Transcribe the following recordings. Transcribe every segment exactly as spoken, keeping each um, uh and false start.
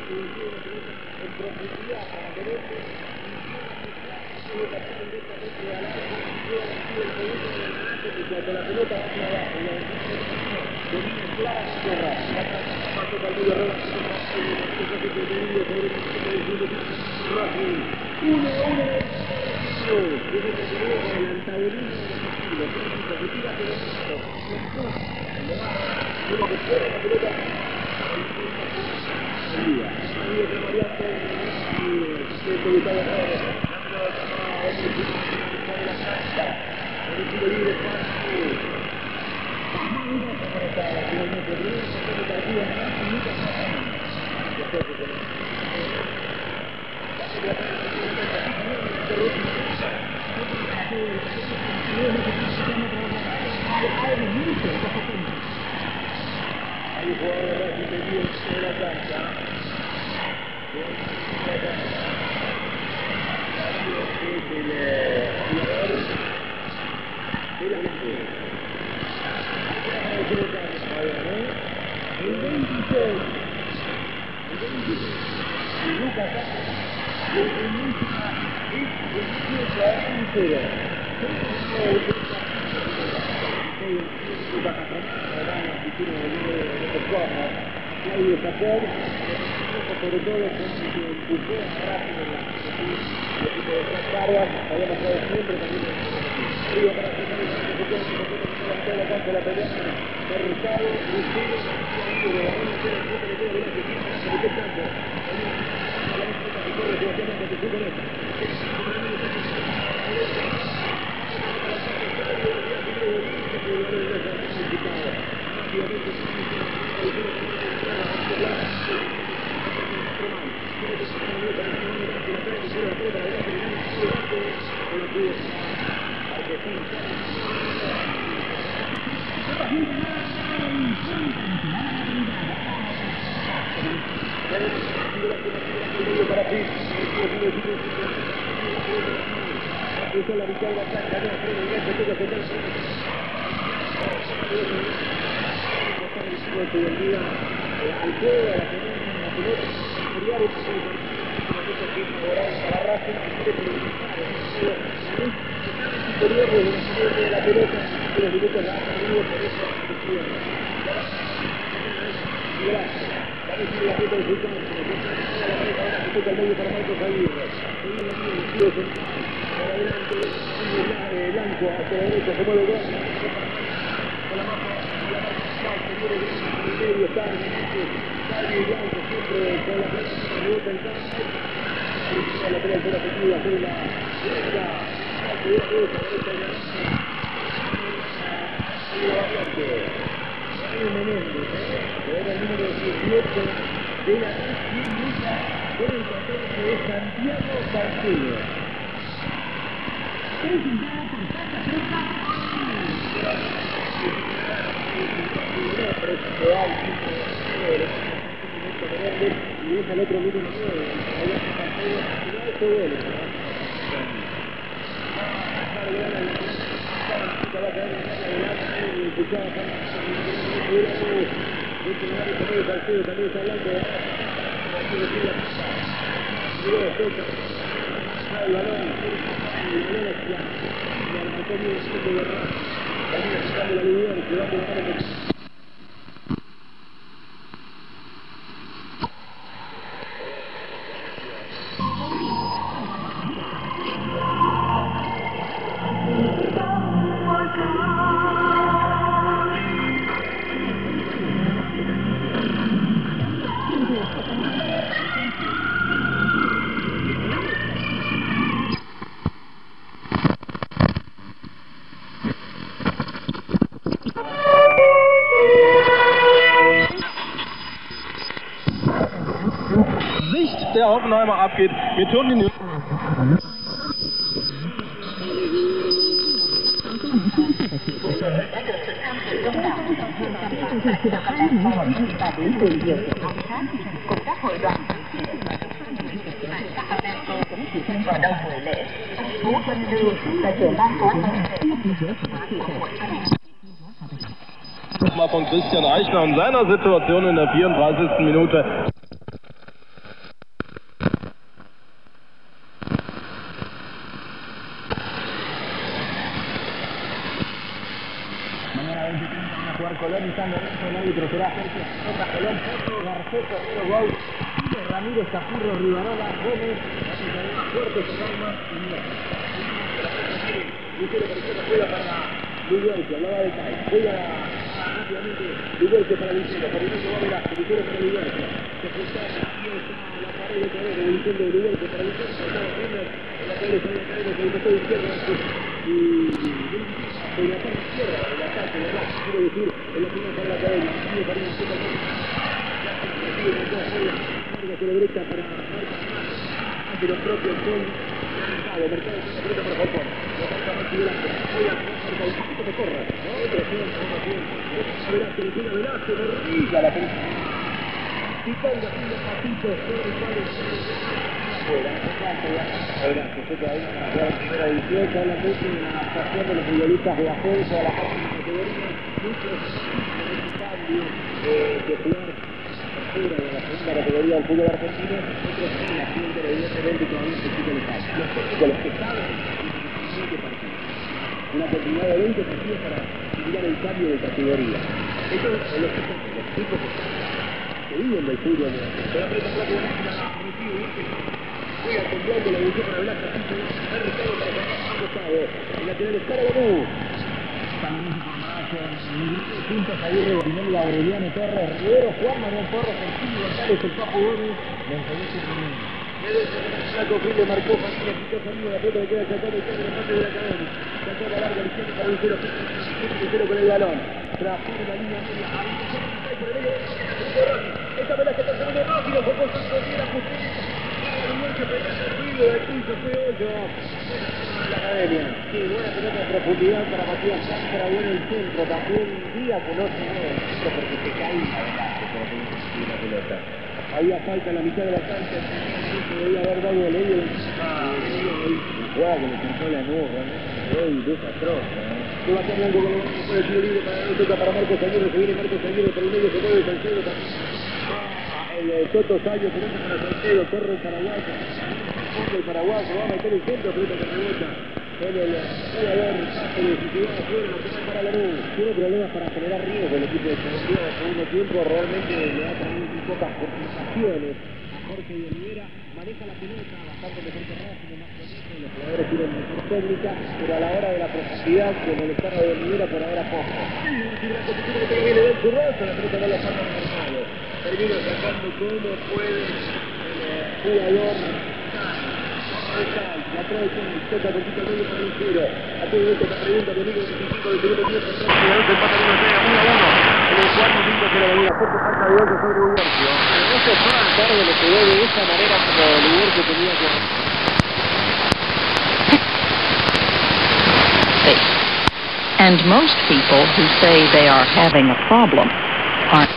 Der Hoffenheimer abgeht. Wir tun den Mal von Christian Eichner und seiner Situation in der vierunddreißigsten Minute. Colón y San Lorenzo, el árbitro será Sergio Otra Colón, Pedro Garcés, Herrero Gou, Ramírez, Capurro, Rivarola, Gómez, Fuerte, Serrano y Miguel. Lucero por izquierda juega para Luguercio, hablaba de Kai, juega rápidamente Luguercio para Lucero, por el medio va Velázquez, Lucero para Luguercio, se cruza la pared de Torres, evolución de Luguercio para Lucero, pasaba River, en la pared de Torres, por el costado izquierdo, y en la parte izquierda del ataque, ¿verdad? Quiero decir, en la primera para la cadena, sigue para una sola cosa, sigue con dos juegos, larga por la derecha para Marca ante los propios son Mercado, Mercado con la pelota para Falcón, la marca más Velázquez, juega Marca un poquito que corra, ¿no? Otra opción, otra opción, Velázquez, le tira Velázquez, berriga la pelota, picando así los patitos, sobre el cual fuera, Velázquez, se queda ahí para jugar en primera división, solamente en la actuación de los futbolistas de ascenso a la máxima categoría, muchos cambio de jugar fuera de la segunda categoría del fútbol argentino, otros en la siguiente, evidentemente todavía se quita el espacio. Los técnicos, los que saben, veinte partidos. Una oportunidad de veinte partidos para mirar el cambio de categoría. Eso es lo que son los chicos que que viven del fútbol. Pero la pelota rápidamente la recibe, juega temblando la división para Velázquez, así se ha recado para San Gustavo. El lateral es Cara Lanús. San Lorenzo formará con Pintos, Aguirre, Borinelli, Aureliano, Torres, Rivero, Juan Manuel Torres, Sencillo, González, el Papo Gómez, Benjamín Jiménez. Flaco Fili marcó, Familia, quitó salido, la pelota le queda sacando el centro de parte de la cadena. Sacó la larga, el izquierdo para Lucero, Lucero con el balón. Trasciende la línea media, a por el medio, esta Velázquez está saliendo rápido, fue por Santos Díaz, la justicia. Que pelea servido del piso, fue hoyo. La academia. Sí, buena pelota de profundidad para Matías Cáceres, bueno el centro, también Díaz que no se mueve el centro porque se cae la Velázquez como que no la pelota. Había falta en la mitad de la cancha, se debía haber dado el medio. Ah, la jugada que le cortó la nube, realmente muy desastrosa. Sebastián Blanco con el tiro libre para la toca para Marcos Aguirre, se viene Marcos Aguirre por el medio, se mueve Salcedo también. El Toto Sallo, pelota para Salcedo, corre el paraguayo, el paraguayo, va a meter el centro, pelota que rebota en el jugador Cáceres y se va afuera, la pelota para Lanús. Tiene problemas para generar riesgo el equipo de Colombia en el segundo tiempo, realmente le ha traído muy pocas complicaciones a Jorge de Olivera, maneja la pelota bastante mejor que Racing, más bonito, los jugadores tienen mejor técnica, pero a la hora de la profundidad, como el estado de Olivera, por ahora poco. La viene del Curroso, la pelota no la falta de Mercado. Termina sacando como puede el jugador la traición, toca poquito al medio para el cero. A todo esto la pregunta de Domingo veinticinco del segundo tiempo, se empata uno a uno. En el cuarto minuto que la venía poco falta de otro sobre Luguercio. No se fue al tarde, le quedó de esa manera como Luguercio tenía que... And most people who say they are having a problem are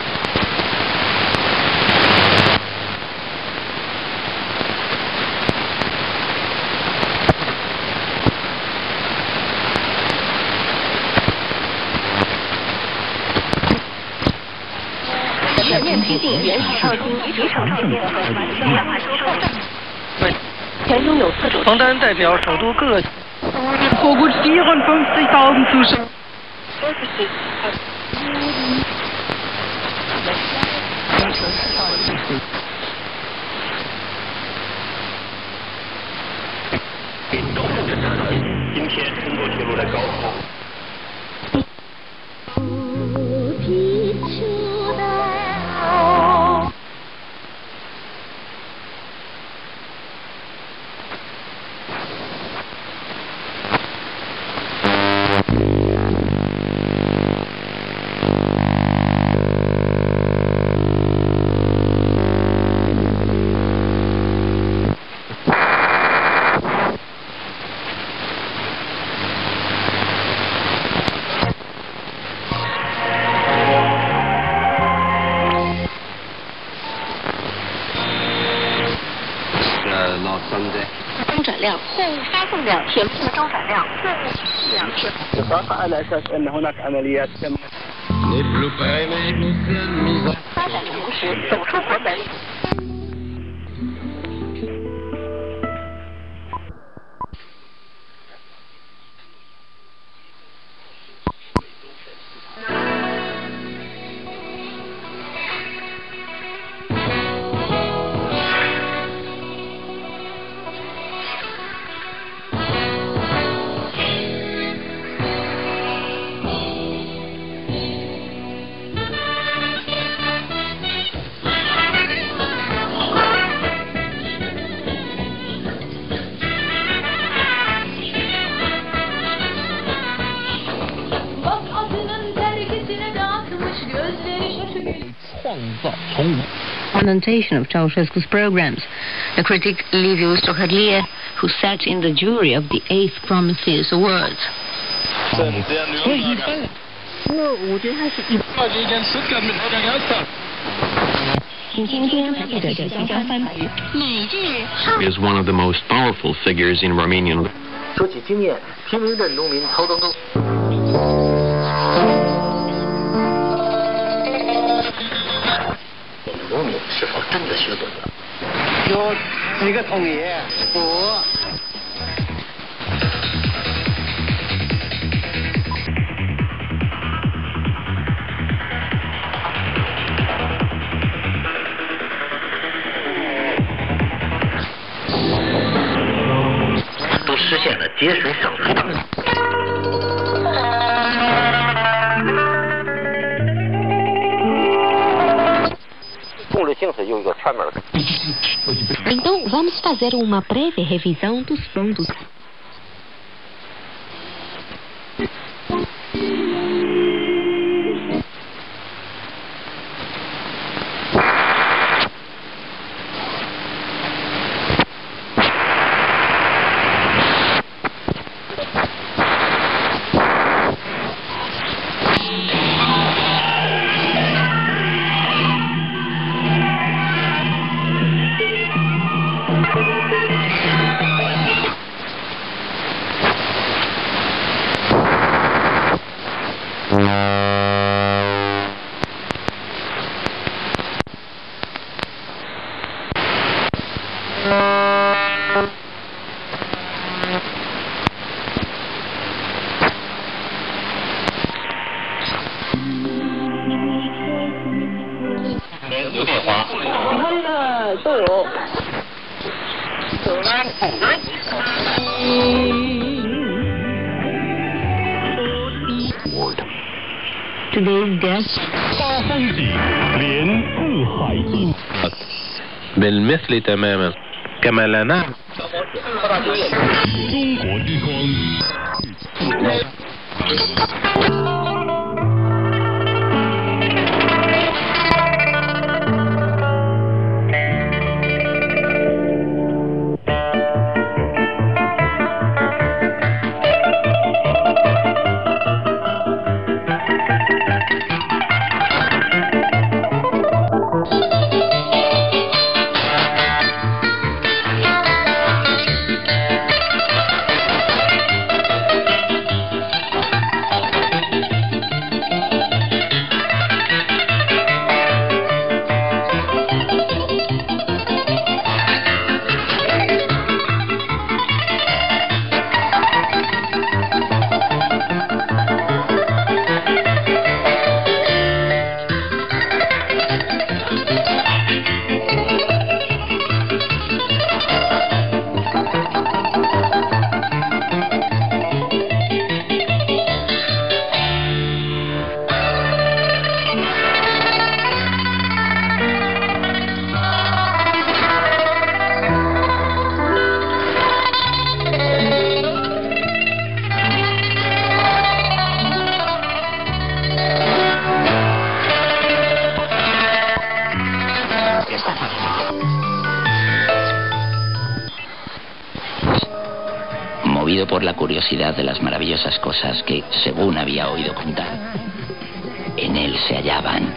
王丹代表首都各vor gut vierundfünfzigtausend Zuschauer. Sunday. 中转量货物发送量铁路的中转量货物数量铁 على أساس أن هناك عمليات تم 发展同时走出国门。 implementation of Ceausescu's programs. The critic Liviu Strohadlie, who sat in the jury of the Eighth Prometheus Awards. 所以一般， 我我觉得他是一。 is one of the most powerful figures in Romanian. 说起经验，平民的农民曹东东。农民是否真的学懂了？ 有几个同意？我。 实现了节水省水的目的。公路行驶有一个全面的。 Então vamos fazer uma breve revisão dos pontos. Today's guest. بالمثل تماما كما لا نعلم. Movido por la curiosidad de las maravillosas cosas que, según había oído contar, en él se hallaban.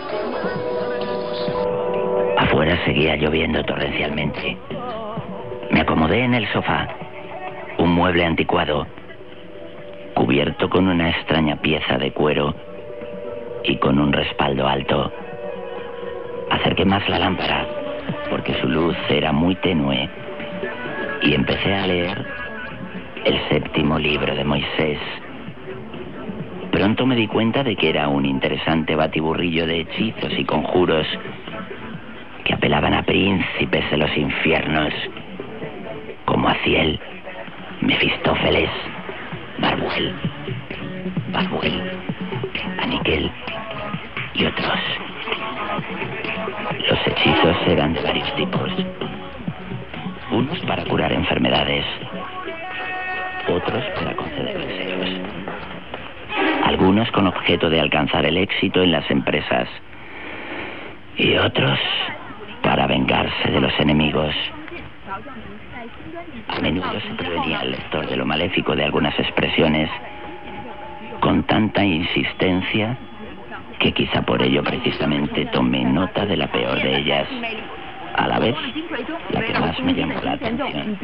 Afuera seguía lloviendo torrencialmente. Me acomodé en el sofá, un mueble anticuado, cubierto con una extraña pieza de cuero y con un respaldo alto. Acerqué más la lámpara, porque su luz era muy tenue, y empecé a leer el séptimo libro de Moisés. Pronto me di cuenta de que era un interesante batiburrillo de hechizos y conjuros que apelaban a príncipes de los infiernos, como Aziel, Mefistófeles, Barbuel, Barbuel, Aniquel y otros. Los hechizos eran de varios tipos, unos para curar enfermedades, otros para conceder deseos, algunos con objeto de alcanzar el éxito en las empresas y otros para para vengarse de los enemigos. A menudo se prevenía al lector de lo maléfico de algunas expresiones con tanta insistencia que quizá por ello precisamente tomé nota de la peor de ellas, a la vez la que más me llamó la atención.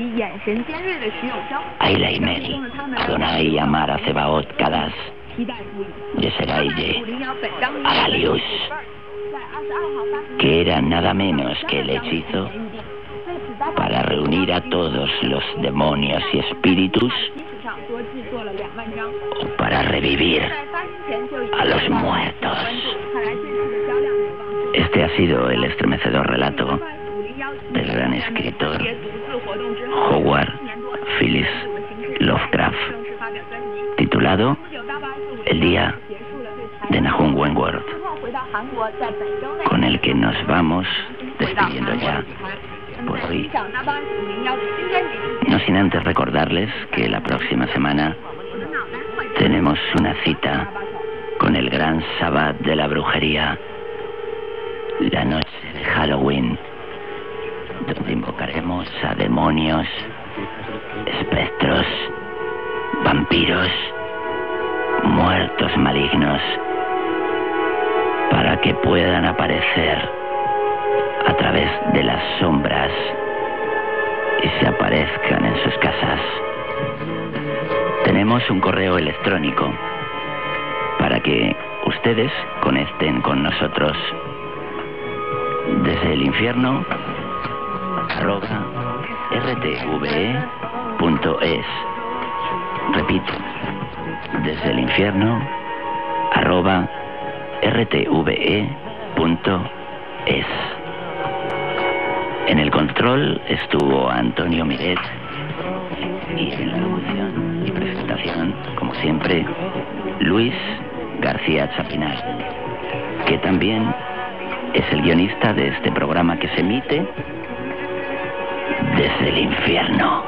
Ayla y Mel, Adonai Amar Cebaot Kadas, Yeseraye, Agalius, que era nada menos que el hechizo para reunir a todos los demonios y espíritus o para revivir a los muertos. Este ha sido el estremecedor relato del gran escritor Howard Phillips Lovecraft, titulado El día de Nahum Wentworth, con el que nos vamos despidiendo ya por hoy, no sin antes recordarles que la próxima semana tenemos una cita con el gran Sabbat de la brujería, la noche de Halloween, donde invocaremos a demonios, espectros, vampiros, muertos malignos, para que puedan aparecer a través de las sombras y se aparezcan en sus casas. Tenemos un correo electrónico para que ustedes conecten con nosotros: desde el infierno arroba rtve punto es. Repito, desde el infierno arroba rtve punto es. En el control estuvo Antonio Miret y en la locución y presentación, como siempre, Luis García Chapinar, que también es el guionista de este programa que se emite desde el infierno.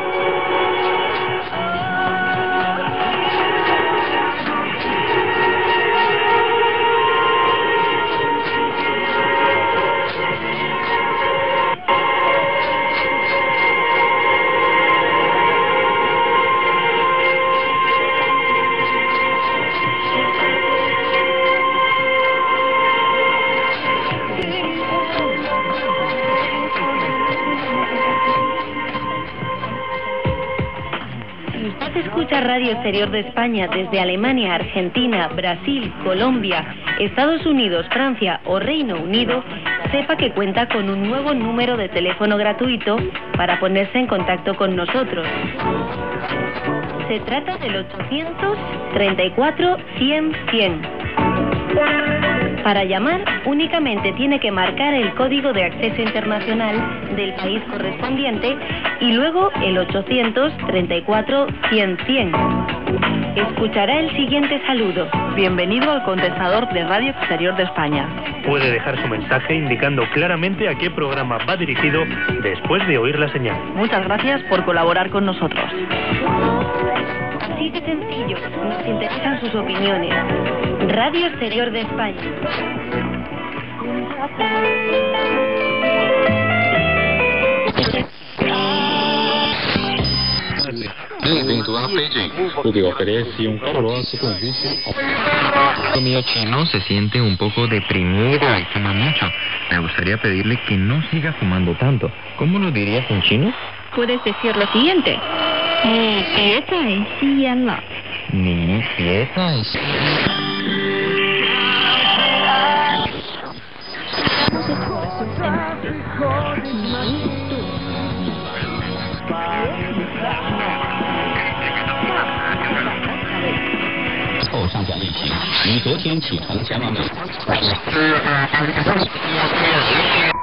Radio Exterior de España desde Alemania, Argentina, Brasil, Colombia, Estados Unidos, Francia o Reino Unido, sepa que cuenta con un nuevo número de teléfono gratuito para ponerse en contacto con nosotros. Se trata del ochocientos treinta y cuatro cien cien. Para llamar, únicamente tiene que marcar el código de acceso internacional del país correspondiente y luego el ochocientos treinta y cuatro cien cien. Escuchará el siguiente saludo. Bienvenido al contestador de Radio Exterior de España. Puede dejar su mensaje indicando claramente a qué programa va dirigido después de oír la señal. Muchas gracias por colaborar con nosotros. Así de sencillo, nos interesan sus opiniones. Radio Exterior de España. Bem-vindo a Beijing. Pude ofrece un caluroso convite. El mío chino se siente un poco deprimido y fuma mucho. Me gustaría pedirle que no siga fumando tanto. ¿Cómo lo dirías en chino? Puedes decir lo siguiente. Eh,别再吸烟了。 你别再吸烟了。后上讲例行，你昨天启程前往美国。